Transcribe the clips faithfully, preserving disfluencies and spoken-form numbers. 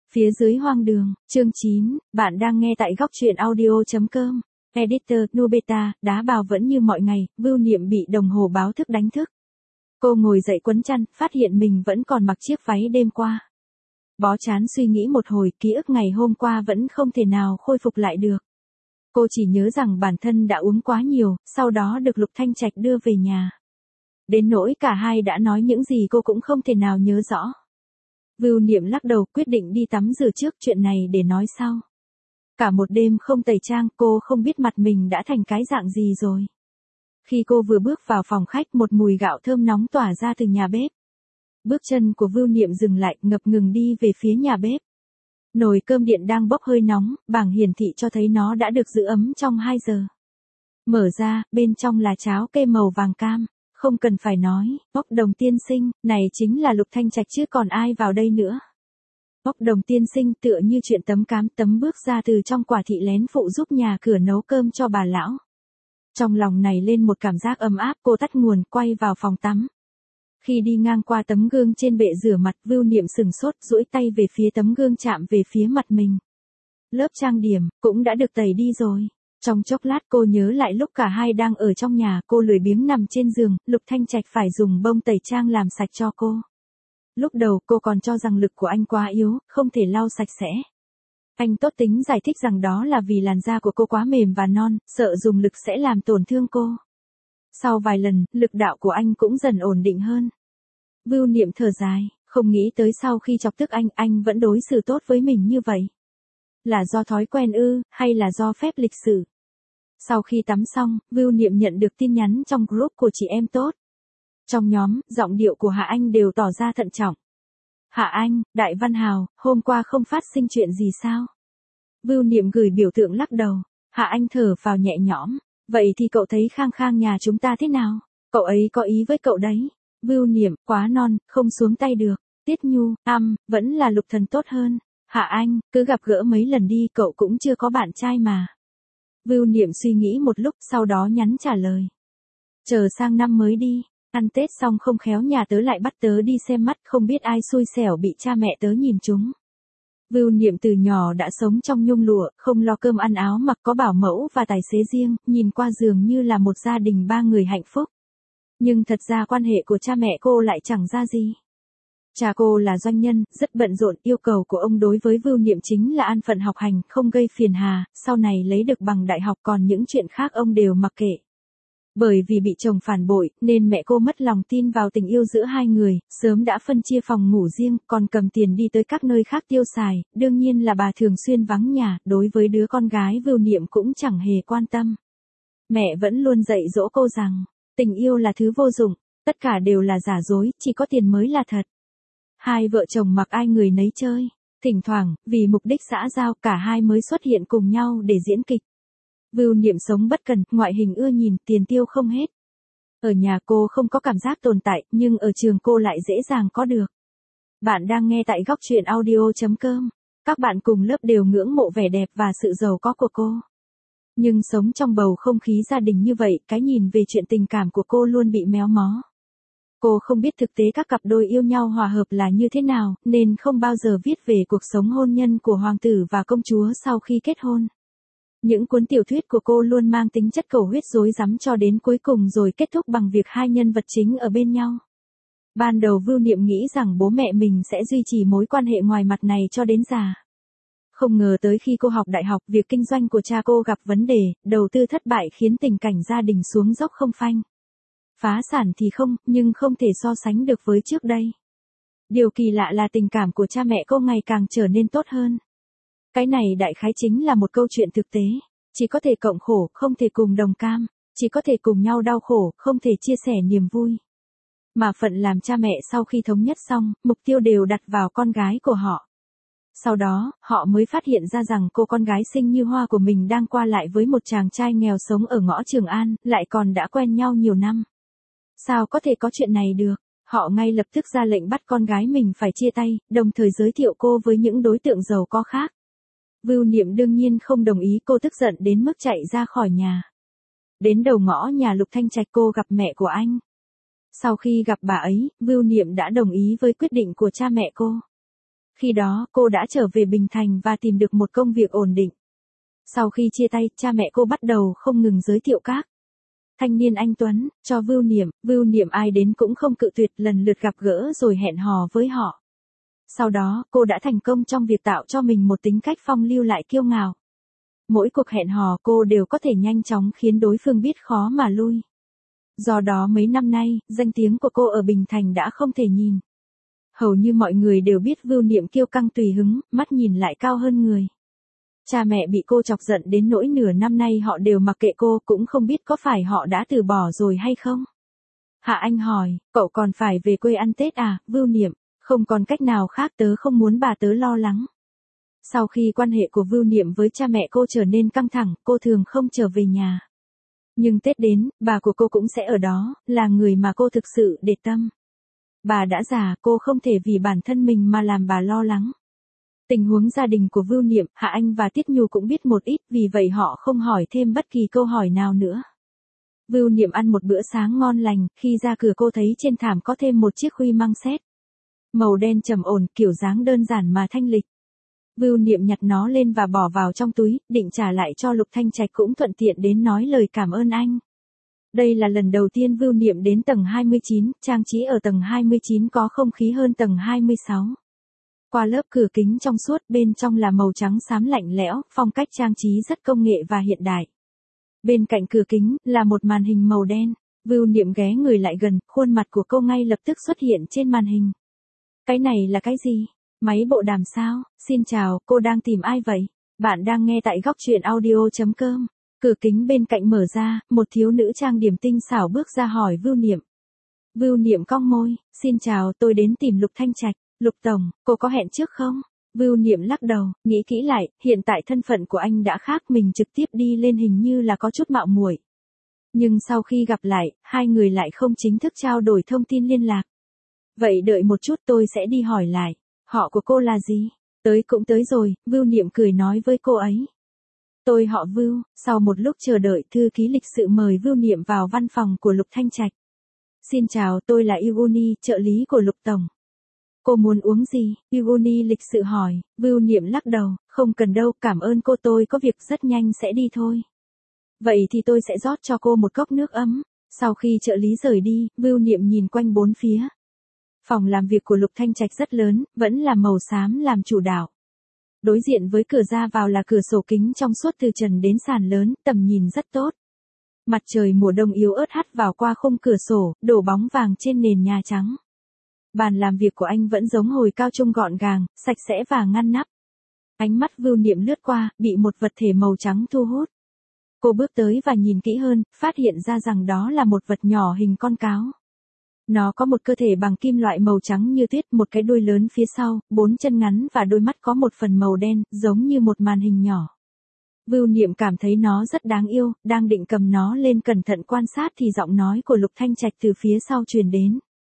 Phía dưới hoang đường, chương chín, bạn đang nghe tại góc truyện audio.com. Editor, Nubeta, đá bào vẫn như mọi ngày, Vưu Niệm bị đồng hồ báo thức đánh thức. Cô ngồi dậy quấn chăn, phát hiện mình vẫn còn mặc chiếc váy đêm qua. Bó chán suy nghĩ một hồi, ký ức ngày hôm qua vẫn không thể nào khôi phục lại được. Cô chỉ nhớ rằng bản thân đã uống quá nhiều, sau đó được Lục Thanh Trạch đưa về nhà. Đến nỗi cả hai đã nói những gì cô cũng không thể nào nhớ rõ. Vưu Niệm lắc đầu, quyết định đi tắm rửa trước, chuyện này để nói sau. Cả một đêm không tẩy trang, cô không biết mặt mình đã thành cái dạng gì rồi. Khi cô vừa bước vào phòng khách, một mùi gạo thơm nóng tỏa ra từ nhà bếp. Bước chân của Vưu Niệm dừng lại, ngập ngừng đi về phía nhà bếp. Nồi cơm điện đang bốc hơi nóng, bảng hiển thị cho thấy nó đã được giữ ấm trong hai giờ. Mở ra, bên trong là cháo cây màu vàng cam. Không cần phải nói, Bốc Đồng tiên sinh, này chính là Lục Thanh Trạch chứ còn ai vào đây nữa. Bốc Đồng tiên sinh tựa như chuyện tấm cám tấm bước ra từ trong quả thị lén phụ giúp nhà cửa nấu cơm cho bà lão. Trong lòng này lên một cảm giác ấm áp, cô tắt nguồn, quay vào phòng tắm. Khi đi ngang qua tấm gương trên bệ rửa mặt, Vưu Niệm sừng sốt, duỗi tay về phía tấm gương chạm về phía mặt mình. Lớp trang điểm, cũng đã được tẩy đi rồi. Trong chốc lát cô nhớ lại lúc cả hai đang ở trong nhà, cô lười biếng nằm trên giường, Lục Thanh Trạch phải dùng bông tẩy trang làm sạch cho cô. Lúc đầu cô còn cho rằng lực của anh quá yếu, không thể lau sạch sẽ. Anh tốt tính giải thích rằng đó là vì làn da của cô quá mềm và non, sợ dùng lực sẽ làm tổn thương cô. Sau vài lần, lực đạo của anh cũng dần ổn định hơn. Vưu Niệm thở dài, không nghĩ tới sau khi chọc tức anh, anh vẫn đối xử tốt với mình như vậy. Là do thói quen ư, hay là do phép lịch sử? Sau khi tắm xong, Vưu Niệm nhận được tin nhắn trong group của chị em tốt. Trong nhóm, giọng điệu của Hạ Anh đều tỏ ra thận trọng. Hạ Anh, Đại Văn Hào, hôm qua không phát sinh chuyện gì sao? Vưu Niệm gửi biểu tượng lắc đầu. Hạ Anh thở phào nhẹ nhõm. Vậy thì cậu thấy Khang Khang nhà chúng ta thế nào? Cậu ấy có ý với cậu đấy. Vưu Niệm, quá non, không xuống tay được. Tiết Nhu, âm, vẫn là Lục Thần tốt hơn. Hạ Anh, cứ gặp gỡ mấy lần đi, cậu cũng chưa có bạn trai mà. Vưu Niệm suy nghĩ một lúc, sau đó nhắn trả lời. Chờ sang năm mới đi, ăn Tết xong không khéo nhà tớ lại bắt tớ đi xem mắt, không biết ai xui xẻo bị cha mẹ tớ nhìn trúng. Vưu Niệm từ nhỏ đã sống trong nhung lụa, không lo cơm ăn áo mặc, có bảo mẫu và tài xế riêng, nhìn qua dường như là một gia đình ba người hạnh phúc. Nhưng thật ra quan hệ của cha mẹ cô lại chẳng ra gì. Cha cô là doanh nhân, rất bận rộn, yêu cầu của ông đối với Vưu Niệm chính là an phận học hành, không gây phiền hà, sau này lấy được bằng đại học, còn những chuyện khác ông đều mặc kệ. Bởi vì bị chồng phản bội, nên mẹ cô mất lòng tin vào tình yêu giữa hai người, sớm đã phân chia phòng ngủ riêng, còn cầm tiền đi tới các nơi khác tiêu xài, đương nhiên là bà thường xuyên vắng nhà, đối với đứa con gái Vưu Niệm cũng chẳng hề quan tâm. Mẹ vẫn luôn dạy dỗ cô rằng, tình yêu là thứ vô dụng, tất cả đều là giả dối, chỉ có tiền mới là thật. Hai vợ chồng mặc ai người nấy chơi, thỉnh thoảng, vì mục đích xã giao, cả hai mới xuất hiện cùng nhau để diễn kịch. Vưu Niệm sống bất cần, ngoại hình ưa nhìn, tiền tiêu không hết. Ở nhà cô không có cảm giác tồn tại, nhưng ở trường cô lại dễ dàng có được. Bạn đang nghe tại góc truyện audio.com. Các bạn cùng lớp đều ngưỡng mộ vẻ đẹp và sự giàu có của cô. Nhưng sống trong bầu không khí gia đình như vậy, cái nhìn về chuyện tình cảm của cô luôn bị méo mó. Cô không biết thực tế các cặp đôi yêu nhau hòa hợp là như thế nào, nên không bao giờ viết về cuộc sống hôn nhân của hoàng tử và công chúa sau khi kết hôn. Những cuốn tiểu thuyết của cô luôn mang tính chất cầu huyết rối rắm cho đến cuối cùng rồi kết thúc bằng việc hai nhân vật chính ở bên nhau. Ban đầu Vưu Niệm nghĩ rằng bố mẹ mình sẽ duy trì mối quan hệ ngoài mặt này cho đến già. Không ngờ tới khi cô học đại học, việc kinh doanh của cha cô gặp vấn đề, đầu tư thất bại khiến tình cảnh gia đình xuống dốc không phanh. Phá sản thì không, nhưng không thể so sánh được với trước đây. Điều kỳ lạ là tình cảm của cha mẹ cô ngày càng trở nên tốt hơn. Cái này đại khái chính là một câu chuyện thực tế. Chỉ có thể cộng khổ, không thể cùng đồng cam. Chỉ có thể cùng nhau đau khổ, không thể chia sẻ niềm vui. Mà phận làm cha mẹ sau khi thống nhất xong, mục tiêu đều đặt vào con gái của họ. Sau đó, họ mới phát hiện ra rằng cô con gái xinh như hoa của mình đang qua lại với một chàng trai nghèo sống ở ngõ Trường An, lại còn đã quen nhau nhiều năm. Sao có thể có chuyện này được? Họ ngay lập tức ra lệnh bắt con gái mình phải chia tay, đồng thời giới thiệu cô với những đối tượng giàu có khác. Vưu Niệm đương nhiên không đồng ý, cô tức giận đến mức chạy ra khỏi nhà. Đến đầu ngõ nhà Lục Thanh Trạch cô gặp mẹ của anh. Sau khi gặp bà ấy, Vưu Niệm đã đồng ý với quyết định của cha mẹ cô. Khi đó, cô đã trở về Bình Thành và tìm được một công việc ổn định. Sau khi chia tay, cha mẹ cô bắt đầu không ngừng giới thiệu các thanh niên anh tuấn cho Vưu Niệm, Vưu Niệm ai đến cũng không cự tuyệt, lần lượt gặp gỡ rồi hẹn hò với họ. Sau đó, cô đã thành công trong việc tạo cho mình một tính cách phong lưu lại kiêu ngạo. Mỗi cuộc hẹn hò cô đều có thể nhanh chóng khiến đối phương biết khó mà lui. Do đó mấy năm nay, danh tiếng của cô ở Bình Thành đã không thể nhìn. Hầu như mọi người đều biết Vưu Niệm kiêu căng tùy hứng, mắt nhìn lại cao hơn người. Cha mẹ bị cô chọc giận đến nỗi nửa năm nay họ đều mặc kệ cô, cũng không biết có phải họ đã từ bỏ rồi hay không. Hạ Anh hỏi, cậu còn phải về quê ăn Tết à, Vưu Niệm, không còn cách nào khác, tớ không muốn bà tớ lo lắng. Sau khi quan hệ của Vưu Niệm với cha mẹ cô trở nên căng thẳng, cô thường không trở về nhà. Nhưng Tết đến, bà của cô cũng sẽ ở đó, là người mà cô thực sự để tâm. Bà đã già, cô không thể vì bản thân mình mà làm bà lo lắng. Tình huống gia đình của Vưu Niệm, Hạ Anh và Tiết Nhu cũng biết một ít, vì vậy họ không hỏi thêm bất kỳ câu hỏi nào nữa. Vưu Niệm ăn một bữa sáng ngon lành, khi ra cửa cô thấy trên thảm có thêm một chiếc khuy măng xét. Màu đen trầm ổn, kiểu dáng đơn giản mà thanh lịch. Vưu Niệm nhặt nó lên và bỏ vào trong túi, định trả lại cho Lục Thanh Trạch, cũng thuận tiện đến nói lời cảm ơn anh. Đây là lần đầu tiên Vưu Niệm đến tầng hai mươi chín, trang trí ở tầng hai mươi chín có không khí hơn tầng hai mươi sáu. Qua lớp cửa kính trong suốt, bên trong là màu trắng xám lạnh lẽo, phong cách trang trí rất công nghệ và hiện đại. Bên cạnh cửa kính là một màn hình màu đen. Vưu Niệm ghé người lại gần, khuôn mặt của cô ngay lập tức xuất hiện trên màn hình. Cái này là cái gì? Máy bộ đàm sao? Xin chào, cô đang tìm ai vậy? Bạn đang nghe tại góc truyện audio chấm com. Cửa kính bên cạnh mở ra, một thiếu nữ trang điểm tinh xảo bước ra hỏi Vưu Niệm. Vưu Niệm cong môi, xin chào, tôi đến tìm Lục Thanh Trạch. Lục tổng, cô có hẹn trước không? Vưu Niệm lắc đầu, nghĩ kỹ lại, hiện tại thân phận của anh đã khác, mình trực tiếp đi lên hình như là có chút mạo muội. Nhưng sau khi gặp lại, hai người lại không chính thức trao đổi thông tin liên lạc. Vậy đợi một chút, tôi sẽ đi hỏi lại. Họ của cô là gì? Tới cũng tới rồi, Vưu Niệm cười nói với cô ấy. Tôi họ Vưu. Sau một lúc chờ đợi, thư ký lịch sự mời Vưu Niệm vào văn phòng của Lục Thanh Trạch. Xin chào, tôi là Yuguni, trợ lý của Lục tổng. Cô muốn uống gì? Yuguni lịch sự hỏi. Vưu Niệm lắc đầu, không cần đâu, cảm ơn cô, tôi có việc rất nhanh sẽ đi thôi. Vậy thì tôi sẽ rót cho cô một cốc nước ấm. Sau khi trợ lý rời đi, Vưu Niệm nhìn quanh bốn phía. Phòng làm việc của Lục Thanh Trạch rất lớn, vẫn là màu xám làm chủ đạo. Đối diện với cửa ra vào là cửa sổ kính trong suốt từ trần đến sàn lớn, tầm nhìn rất tốt. Mặt trời mùa đông yếu ớt hắt vào qua khung cửa sổ, đổ bóng vàng trên nền nhà trắng. Bàn làm việc của anh vẫn giống hồi cao trung, gọn gàng, sạch sẽ và ngăn nắp. Ánh mắt Vưu Niệm lướt qua, bị một vật thể màu trắng thu hút. Cô bước tới và nhìn kỹ hơn, phát hiện ra rằng đó là một vật nhỏ hình con cáo. Nó có một cơ thể bằng kim loại màu trắng như tuyết, một cái đuôi lớn phía sau, bốn chân ngắn và đôi mắt có một phần màu đen, giống như một màn hình nhỏ. Vưu Niệm cảm thấy nó rất đáng yêu, đang định cầm nó lên cẩn thận quan sát thì giọng nói của Lục Thanh Trạch từ phía sau truyền đến.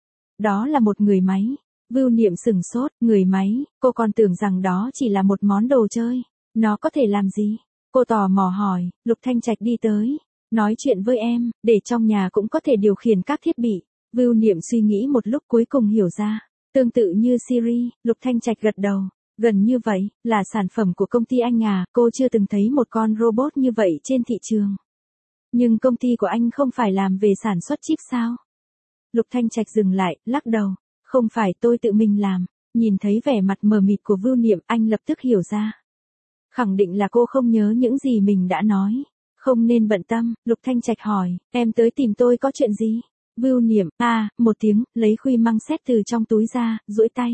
Đó là một người máy. Vưu Niệm sửng sốt, người máy, cô còn tưởng rằng đó chỉ là một món đồ chơi. Nó có thể làm gì? Cô tò mò hỏi. Lục Thanh Trạch đi tới, nói chuyện với em, để trong nhà cũng có thể điều khiển các thiết bị. Vưu Niệm suy nghĩ một lúc cuối cùng hiểu ra. Tương tự như Siri. Lục Thanh Trạch gật đầu. Gần như vậy, là sản phẩm của công ty anh à, cô chưa từng thấy một con robot như vậy trên thị trường. Nhưng công ty của anh không phải làm về sản xuất chip sao? Lục Thanh Trạch dừng lại, lắc đầu. Không phải, tôi tự mình làm. Nhìn thấy vẻ mặt mờ mịt của Vưu Niệm, anh lập tức hiểu ra. Khẳng định là cô không nhớ những gì mình đã nói. Không nên bận tâm. Lục Thanh Trạch hỏi, em tới tìm tôi có chuyện gì? Vưu Niệm, à, một tiếng, lấy khuy măng xét từ trong túi ra, duỗi tay.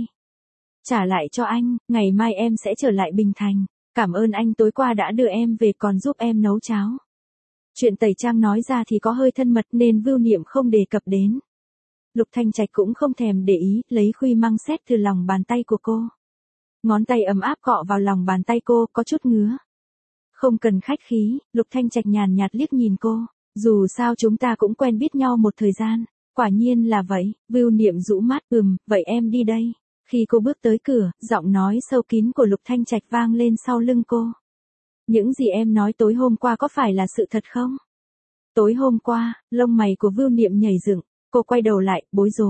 Trả lại cho anh, ngày mai em sẽ trở lại Bình Thành. Cảm ơn anh tối qua đã đưa em về còn giúp em nấu cháo. Chuyện tẩy trang nói ra thì có hơi thân mật nên Vưu Niệm không đề cập đến. Lục Thanh Trạch cũng không thèm để ý, lấy khuy măng xét từ lòng bàn tay của cô. Ngón tay ấm áp cọ vào lòng bàn tay cô, có chút ngứa. Không cần khách khí, Lục Thanh Trạch nhàn nhạt liếc nhìn cô. Dù sao chúng ta cũng quen biết nhau một thời gian. Quả nhiên là vậy. Vưu Niệm rũ mắt, ừm, vậy em đi đây. Khi cô bước tới cửa, giọng nói sâu kín của Lục Thanh Trạch vang lên sau lưng cô. Những gì em nói tối hôm qua có phải là sự thật không? Tối hôm qua, lông mày của Vưu Niệm nhảy dựng, cô quay đầu lại, bối rối.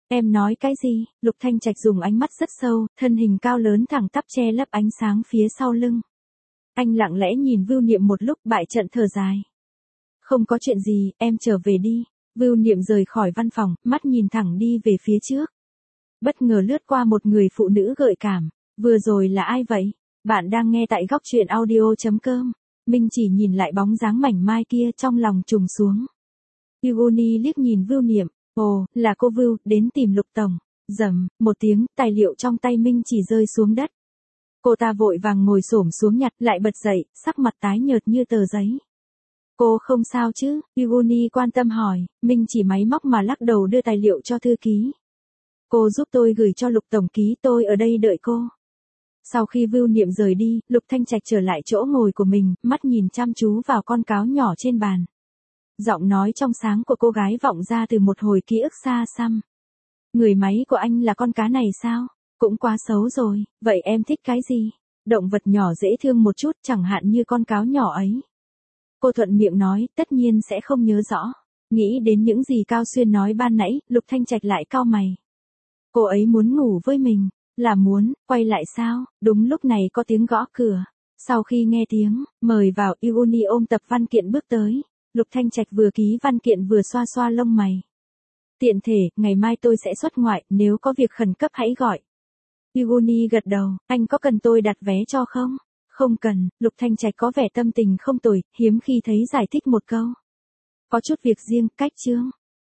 Em nói cái gì? Lục Thanh Trạch dùng ánh mắt rất sâu, thân hình cao lớn thẳng tắp che lấp ánh sáng phía sau lưng. Anh lặng lẽ nhìn Vưu Niệm một lúc bại trận thở dài. Không có chuyện gì, em trở về đi. Vưu Niệm rời khỏi văn phòng, mắt nhìn thẳng đi về phía trước. Bất ngờ lướt qua một người phụ nữ gợi cảm. Vừa rồi là ai vậy? Bạn đang nghe tại góc truyện audio chấm com. Minh chỉ nhìn lại bóng dáng mảnh mai kia trong lòng trùng xuống. Yugoni liếc nhìn Vưu Niệm. Ồ, là cô Vưu, đến tìm Lục Tổng. Rầm, một tiếng, tài liệu trong tay Minh chỉ rơi xuống đất. Cô ta vội vàng ngồi xổm xuống nhặt, lại bật dậy, sắc mặt tái nhợt như tờ giấy. Cô không sao chứ? Yugoni quan tâm hỏi. Minh chỉ máy móc mà lắc đầu đưa tài liệu cho thư ký. Cô giúp tôi gửi cho Lục Tổng ký, tôi ở đây đợi cô. Sau khi Vưu Niệm rời đi, Lục Thanh Trạch trở lại chỗ ngồi của mình, mắt nhìn chăm chú vào con cáo nhỏ trên bàn. Giọng nói trong sáng của cô gái vọng ra từ một hồi ký ức xa xăm. Người máy của anh là con cá này sao? Cũng quá xấu rồi, vậy em thích cái gì? Động vật nhỏ dễ thương một chút, chẳng hạn như con cáo nhỏ ấy. Cô thuận miệng nói, tất nhiên sẽ không nhớ rõ. Nghĩ đến những gì Cao Xuyên nói ban nãy, Lục Thanh Trạch lại cau mày. Cô ấy muốn ngủ với mình. Là muốn, quay lại sao? Đúng lúc này có tiếng gõ cửa. Sau khi nghe tiếng, mời vào, Yugoni ôm tập văn kiện bước tới. Lục Thanh Trạch vừa ký văn kiện vừa xoa xoa lông mày. Tiện thể, ngày mai tôi sẽ xuất ngoại, nếu có việc khẩn cấp hãy gọi. Yugoni gật đầu, anh có cần tôi đặt vé cho không? Không cần, Lục Thanh Trạch có vẻ tâm tình không tồi, hiếm khi thấy giải thích một câu. Có chút việc riêng, cách chương.